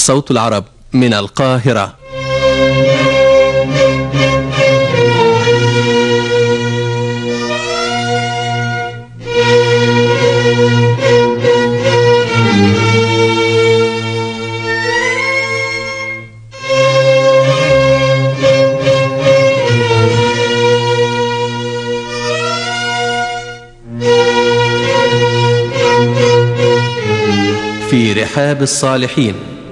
صوت العرب من القاهرة. في رحاب الصالحين.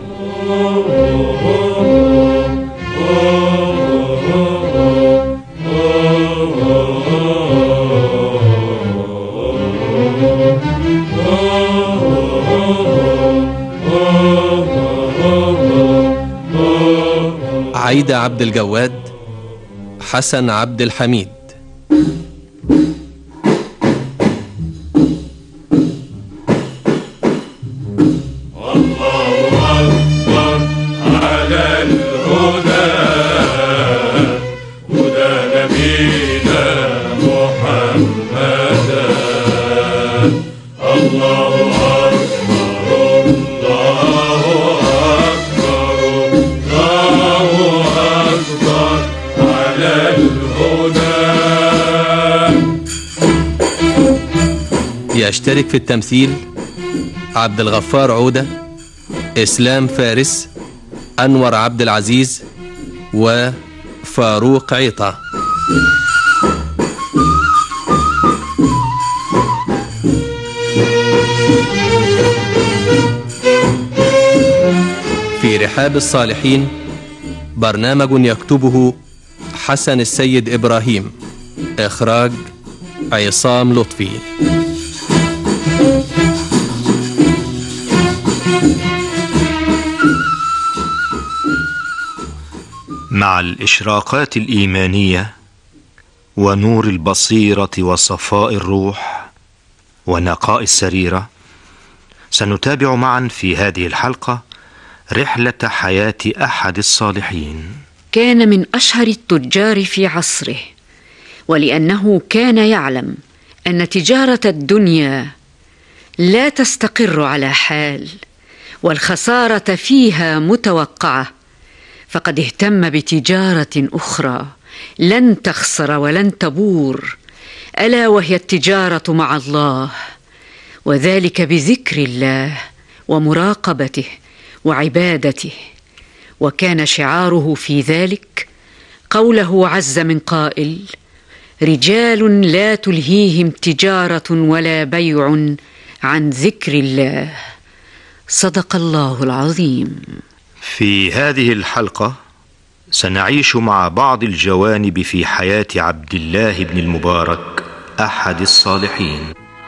عايدة عبد الجواد، حسن عبد الحميد. يشترك في التمثيل عبد الغفار عودة، إسلام فارس، أنور عبد العزيز، وفاروق عيطة. في رحاب الصالحين برنامج يكتبه حسن السيد إبراهيم، إخراج عصام لطفي. مع الإشراقات الإيمانية ونور البصيرة وصفاء الروح ونقاء السريرة، سنتابع معا في هذه الحلقة رحلة حياة أحد الصالحين. كان من أشهر التجار في عصره، ولأنه كان يعلم أن تجارة الدنيا لا تستقر على حال والخسارة فيها متوقعة، فقد اهتم بتجارة أخرى لن تخسر ولن تبور، ألا وهي التجارة مع الله، وذلك بذكر الله ومراقبته وعبادته. وكان شعاره في ذلك قوله عز من قائل: رجال لا تلهيهم تجارة ولا بيع عن ذكر الله. صدق الله العظيم. في هذه الحلقة سنعيش مع بعض الجوانب في حياة عبد الله بن المبارك أحد الصالحين.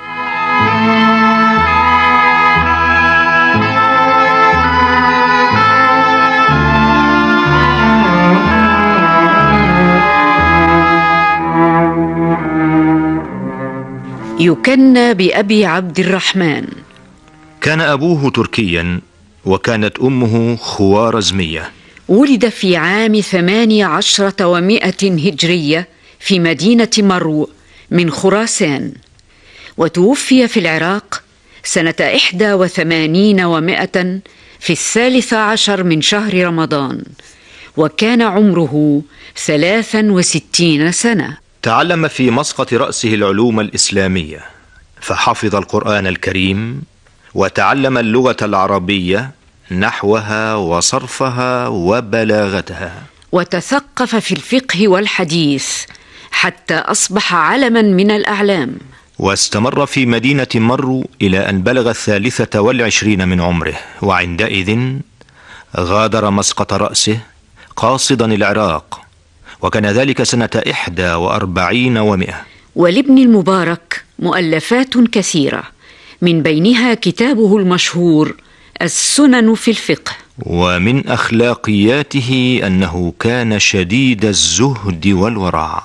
يكنى بأبي عبد الرحمن. كان أبوه تركيا وكانت أمه خوارزمية. ولد في عام 18 و100 هجرية في مدينة مرو من خراسان، وتوفي في العراق سنة 81 و100 في 13 من شهر رمضان، وكان عمره 63 سنة. تعلم في مسقط رأسه العلوم الإسلامية، فحفظ القرآن الكريم وتعلم اللغة العربية، نحوها وصرفها وبلاغتها، وتثقف في الفقه والحديث حتى أصبح علما من الأعلام. واستمر في مدينة مرو إلى أن بلغ 23 من عمره، وعندئذ غادر مسقط رأسه قاصدا العراق، وكان ذلك سنة 41 و100. ولابن المبارك مؤلفات كثيرة، من بينها كتابه المشهور السنن في الفقه. ومن أخلاقياته أنه كان شديد الزهد والورع.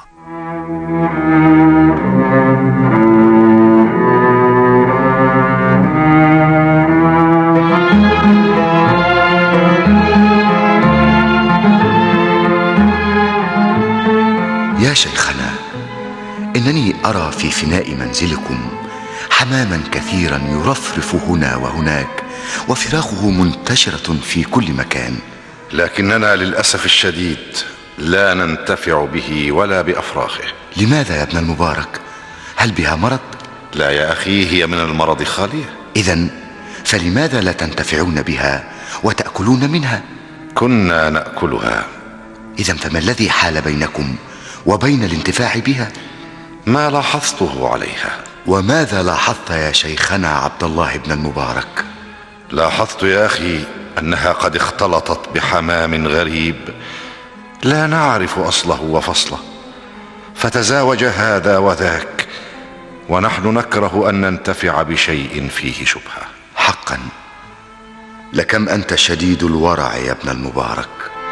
يا شيخنا، إنني أرى في فناء منزلكم حماما كثيرا يرفرف هنا وهناك وفراخه منتشرة في كل مكان. لكننا للأسف الشديد لا ننتفع به ولا بأفراخه. لماذا يا ابن المبارك؟ هل بها مرض؟ لا يا أخي، هي من المرض خالية. إذن فلماذا لا تنتفعون بها وتأكلون منها؟ كنا نأكلها. إذن فما الذي حال بينكم وبين الانتفاع بها؟ ما لاحظته عليها. وماذا لاحظت يا شيخنا عبد الله بن المبارك؟ لاحظت يا أخي أنها قد اختلطت بحمام غريب لا نعرف أصله وفصله، فتزاوج هذا وذاك، ونحن نكره أن ننتفع بشيء فيه شبهة. حقا لكم أنت شديد الورع يا ابن المبارك.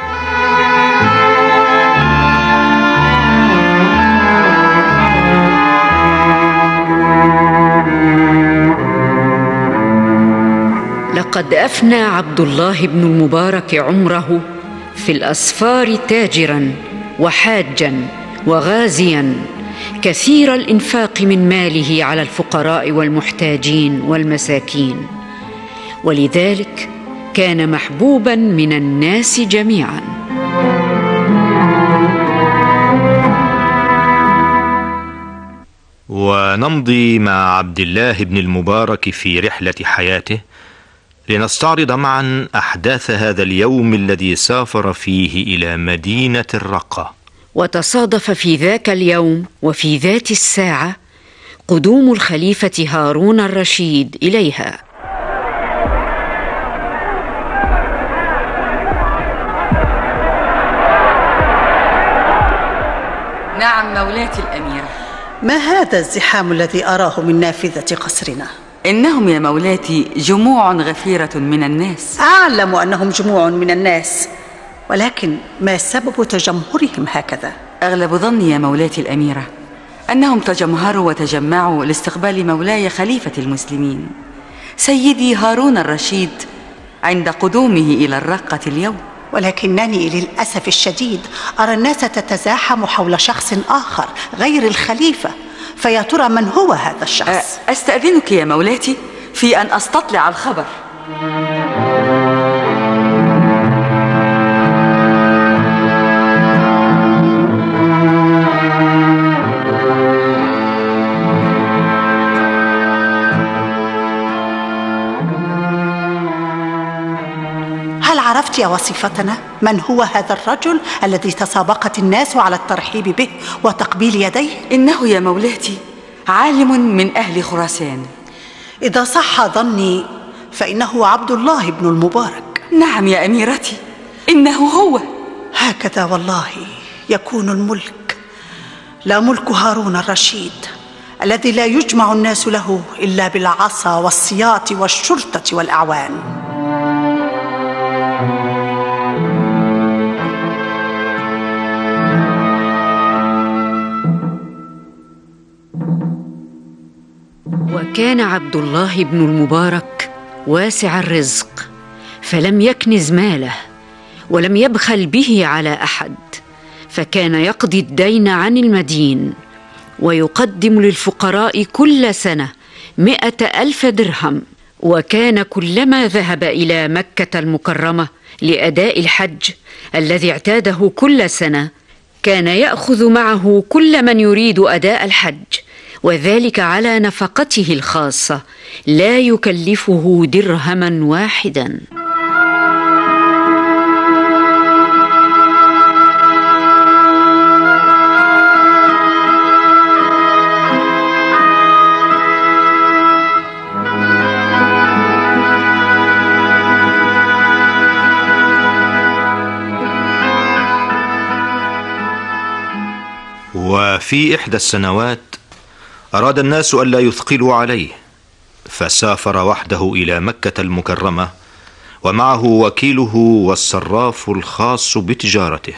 لقد أفنى عبد الله بن المبارك عمره في الأسفار تاجراً وحاجاً وغازياً، كثير الإنفاق من ماله على الفقراء والمحتاجين والمساكين، ولذلك كان محبوباً من الناس جميعاً. ونمضي مع عبد الله بن المبارك في رحلة حياته لنستعرض معا أحداث هذا اليوم الذي سافر فيه إلى مدينة الرقة. وتصادف في ذاك اليوم وفي ذات الساعة قدوم الخليفة هارون الرشيد إليها. نعم مولاتي الأميرة. ما هذا الزحام الذي أراه من نافذة قصرنا؟ إنهم يا مولاتي جموع غفيرة من الناس. أعلم أنهم جموع من الناس، ولكن ما سبب تجمهرهم هكذا؟ أغلب ظني يا مولاتي الأميرة أنهم تجمهروا وتجمعوا لاستقبال مولاي خليفة المسلمين سيدي هارون الرشيد عند قدومه إلى الرقة اليوم. ولكنني للأسف الشديد أرى الناس تتزاحم حول شخص آخر غير الخليفة، فيا ترى من هو هذا الشخص؟ أستأذنك يا مولاتي في أن أستطلع الخبر. هل عرفت يا وصيفتنا من هو هذا الرجل الذي تسابقت الناس على الترحيب به وتقبيل يديه؟ إنه يا مولاتي عالم من أهل خراسان. إذا صح ظني فإنه عبد الله بن المبارك. نعم يا أميرتي، إنه هو. هكذا والله يكون الملك، لا ملك هارون الرشيد الذي لا يجمع الناس له إلا بالعصا والسياط والشرطة والأعوان. وكان عبد الله بن المبارك واسع الرزق، فلم يكنز ماله ولم يبخل به على أحد، فكان يقضي الدين عن المدين ويقدم للفقراء كل سنة 100,000 درهم. وكان كلما ذهب إلى مكة المكرمة لأداء الحج الذي اعتاده كل سنة كان يأخذ معه كل من يريد أداء الحج، وذلك على نفقته الخاصة لا يكلفه درهما واحدا. وفي إحدى السنوات أراد الناس ألا يثقلوا عليه، فسافر وحده إلى مكة المكرمة ومعه وكيله والصراف الخاص بتجارته.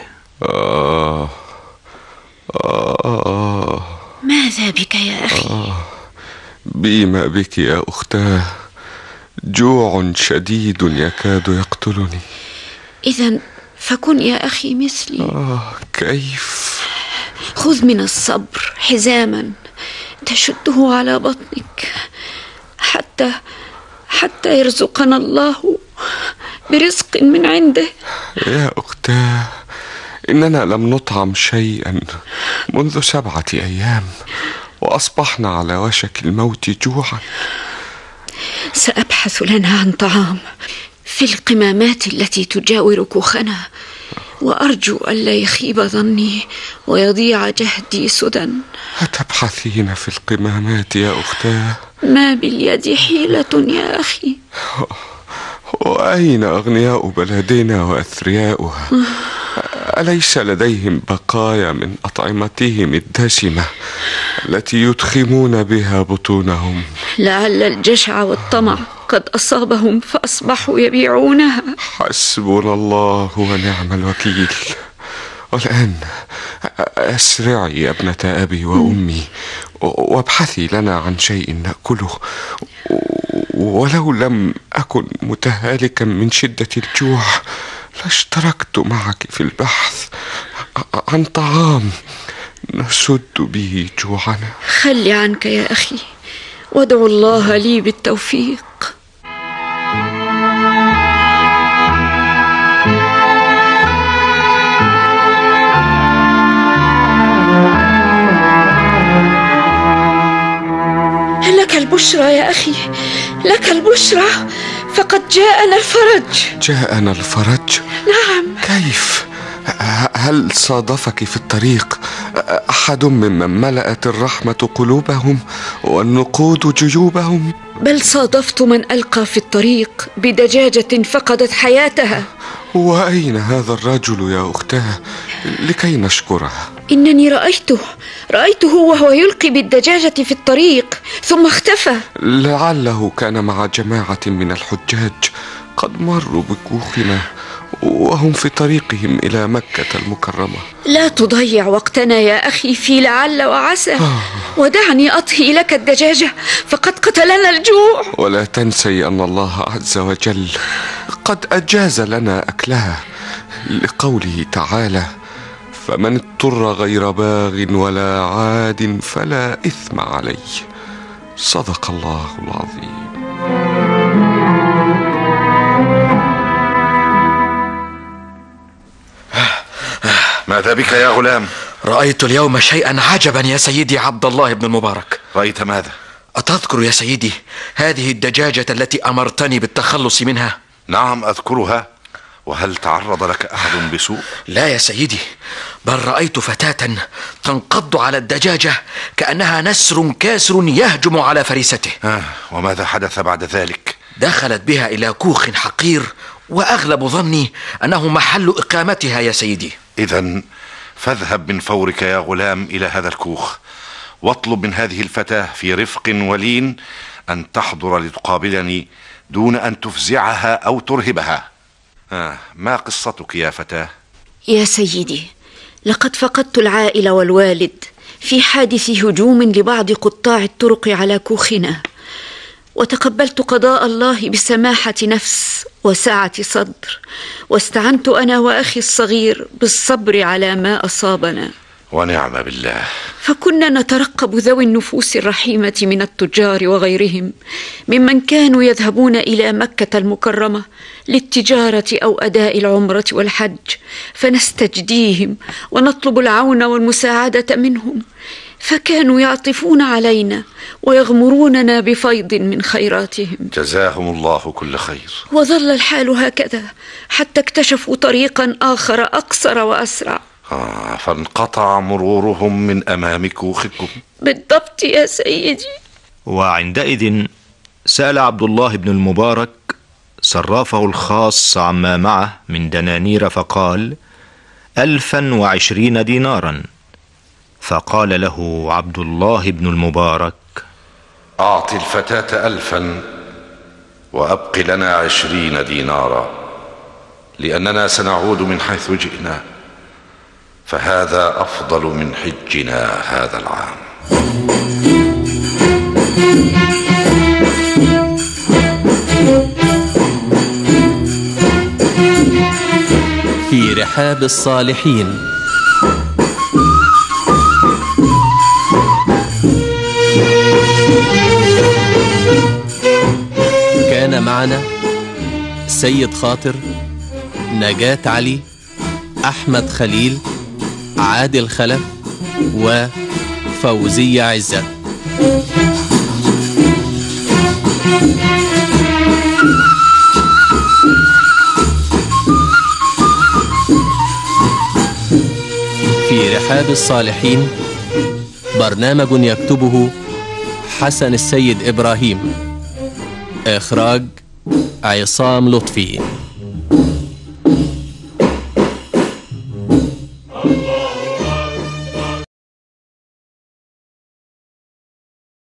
ماذا بك يا أخي؟ بما بك يا أختاه، جوع شديد يكاد يقتلني. إذن فكن يا أخي مثلي. كيف؟ خذ من الصبر حزاما تشده على بطنك حتى يرزقنا الله برزق من عنده. يا أختاه، إننا لم نطعم شيئا منذ 7 أيام، وأصبحنا على وشك الموت جوعا. سأبحث لنا عن طعام في القمامات التي تجاور كوخنا، وأرجو ألا يخيب ظني ويضيع جهدي سدى. أتبحثين في القمامات يا أختاه؟ ما باليد حيلة يا أخي. وأين أغنياء بلدنا وأثرياؤها؟ أليس لديهم بقايا من أطعمتهم الدسمة التي يدخمون بها بطونهم؟ لعل الجشع والطمع قد أصابهم فأصبحوا يبيعونها. حسبنا الله ونعم الوكيل. والآن أسرعي يا ابنة أبي وأمي، وابحثي لنا عن شيء نأكله، ولو لم أكن متهالكا من شدة الجوع لاشتركت معك في البحث عن طعام نسد به جوعنا. خلي عنك يا أخي، وادعو الله لي بالتوفيق. لك البشرى يا أخي، لك البشرى، فقد جاءنا الفرج. جاءنا الفرج؟ نعم. كيف؟ هل صادفك في الطريق أحد ممن ملأت الرحمة قلوبهم والنقود جيوبهم؟ بل صادفت من ألقى في الطريق بدجاجة فقدت حياتها. وأين هذا الرجل يا أختاه لكي نشكره؟ إنني رأيته وهو يلقي بالدجاجة في الطريق ثم اختفى. لعله كان مع جماعة من الحجاج قد مروا بكوخنا وهم في طريقهم إلى مكة المكرمة. لا تضيع وقتنا يا أخي في لعل وعسى، ودعني أطهي لك الدجاجة فقد قتلنا الجوع. ولا تنسي أن الله عز وجل قد أجاز لنا أكلها، لقوله تعالى: فمن اضطر غير باغ ولا عاد فلا إثم عليه. صدق الله العظيم. ماذا بك يا غلام؟ رأيت اليوم شيئا عجبا يا سيدي عبد الله بن المبارك. رأيت ماذا؟ أتذكر يا سيدي هذه الدجاجة التي أمرتني بالتخلص منها؟ نعم أذكرها. وهل تعرض لك أحد بسوء؟ لا يا سيدي، بل رأيت فتاة تنقض على الدجاجة كأنها نسر كاسر يهجم على فريسته. وماذا حدث بعد ذلك؟ دخلت بها إلى كوخ حقير، وأغلب ظني أنه محل إقامتها يا سيدي. إذن فاذهب من فورك يا غلام إلى هذا الكوخ، واطلب من هذه الفتاة في رفق ولين أن تحضر لتقابلني دون أن تفزعها أو ترهبها. ما قصتك يا فتاة؟ يا سيدي، لقد فقدت العائلة والوالد في حادث هجوم لبعض قطاع الطرق على كوخنا، وتقبلت قضاء الله بسماحة نفس وسعة صدر، واستعنت أنا وأخي الصغير بالصبر على ما أصابنا. ونعم بالله. فكنا نترقب ذوي النفوس الرحيمة من التجار وغيرهم ممن كانوا يذهبون إلى مكة المكرمة للتجارة أو أداء العمرة والحج، فنستجديهم ونطلب العون والمساعدة منهم، فكانوا يعطفون علينا ويغمروننا بفيض من خيراتهم. جزاهم الله كل خير. وظل الحال هكذا حتى اكتشفوا طريقا آخر أقصر وأسرع. فانقطع مرورهم من أمام كوخكم. بالضبط يا سيدي. وعندئذ سأل عبد الله بن المبارك صرافه الخاص عما معه من دنانير، فقال: 1020 دينارا. فقال له عبد الله بن المبارك: أعطي الفتاة 1000 وأبق لنا 20 دينارا، لأننا سنعود من حيث جئنا، فهذا أفضل من حجنا هذا العام. في رحاب الصالحين. كان معنا سيد خاطر، نجاة علي، أحمد خليل، عادل خلف، وفوزية عزت. في رحاب الصالحين، برنامج يكتبه حسن السيد إبراهيم، إخراج عصام لطفي.